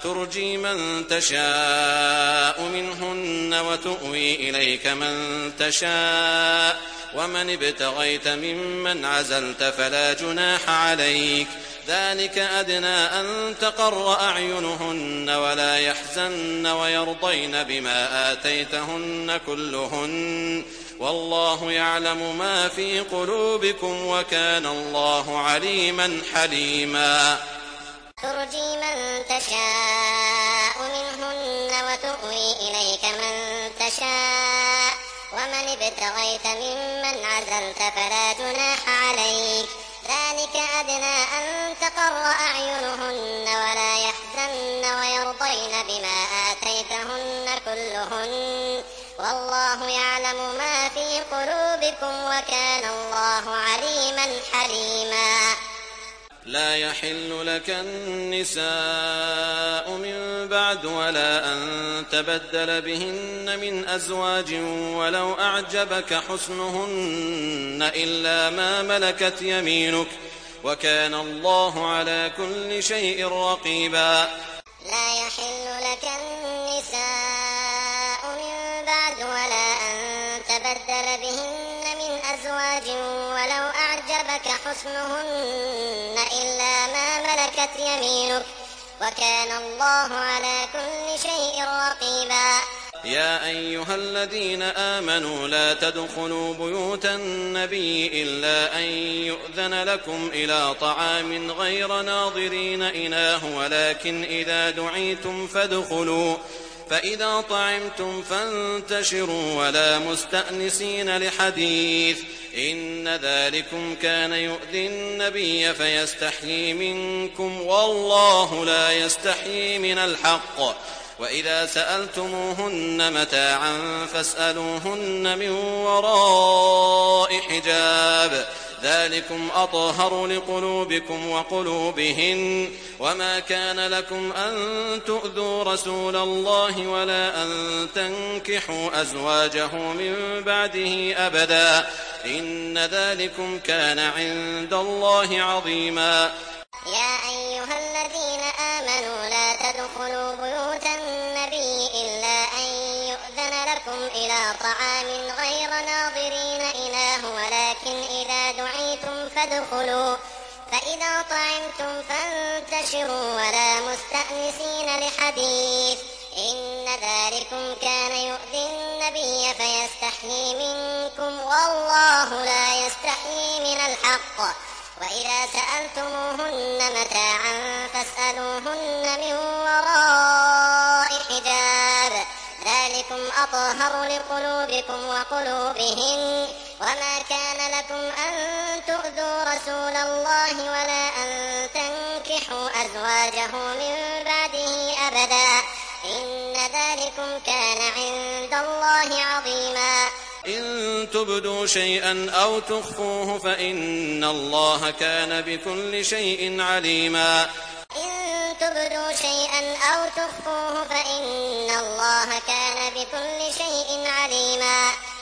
ترجي من تشاء منهن وتؤوي إليك من تشاء، ومن ابتغيت ممن عزلت فلا جناح عليك. ذلك أدنى أن تقر أعينهن ولا يحزن ويرضين بما آتيتهن كلهن، والله يعلم ما في قلوبكم وكان الله عليما حليما. ترجي من تشاء منهن وتؤوي إليك من تشاء، ومن ابتغيت ممن عزلت فلا جناح عليك. ذلك أدنى أن تقر أعينهن ولا يحزن ويرضين بما آتيتهن كلهن، والله يعلم ما في قلوبكم وكان الله عليما حليما. لا يحل لك النساء من بعد ولا أن تبدل بهن من أزواج ولو أعجبك حسنهن إلا ما ملكت يمينك، وكان الله على كل شيء رقيبا. لا يحل لك النساء من بعد ولا أن تبدل بهن من أزواج ولو أعجبك حسنهن إلا ما ملكت يمينك، وكان الله على كل شيء رقيبا. يا أيها الذين آمنوا لا تدخلوا بيوت النبي إلا أن يؤذن لكم إلى طعام غير ناظرين إناه، ولكن إذا دعيتم فادخلوا، فإذا طعمتم فانتشروا ولا مستأنسين لحديث، إن ذلكم كان يؤذي النبي فيستحيي منكم، والله لا يستحيي من الحق. وإذا سألتموهن متاعا فاسألوهن من وراء حجاب، ذلكم أطهر لقلوبكم وقلوبهن. وما كان لكم أن تؤذوا رسول الله ولا أن تنكحوا أزواجه من بعده أبدا، إن ذلكم كان عند الله عظيما. يا أيها الذين آمنوا لا تدخلوا بيوت النبي إلا أن يؤذن لكم إلى طعام غير ناظرين إناه، ولكن إذا دعيتم فادخلوا، فإذا طعمتم فانتشروا ولا مستأنسين لحديث، إن ذلكم كان يؤذي النبي فيستحيي منكم، والله لا يستحيي من الحق. وإذا سألتموهن متاعا فاسألوهن من وراء حجاب، ذلكم أطهر لقلوبكم وقلوبهن. وما كان لكم أن تؤذوا رسول الله ولا أن تنكحوا أزواجه من بعده أبدا، إن ذلكم كان عند الله عظيما. إن تبدوا شيئا أو تخفوه فإن الله كان بكل شيء عليما. إن تبدوا شيئا أو تخفوه فإن الله كان بكل شيء عليما.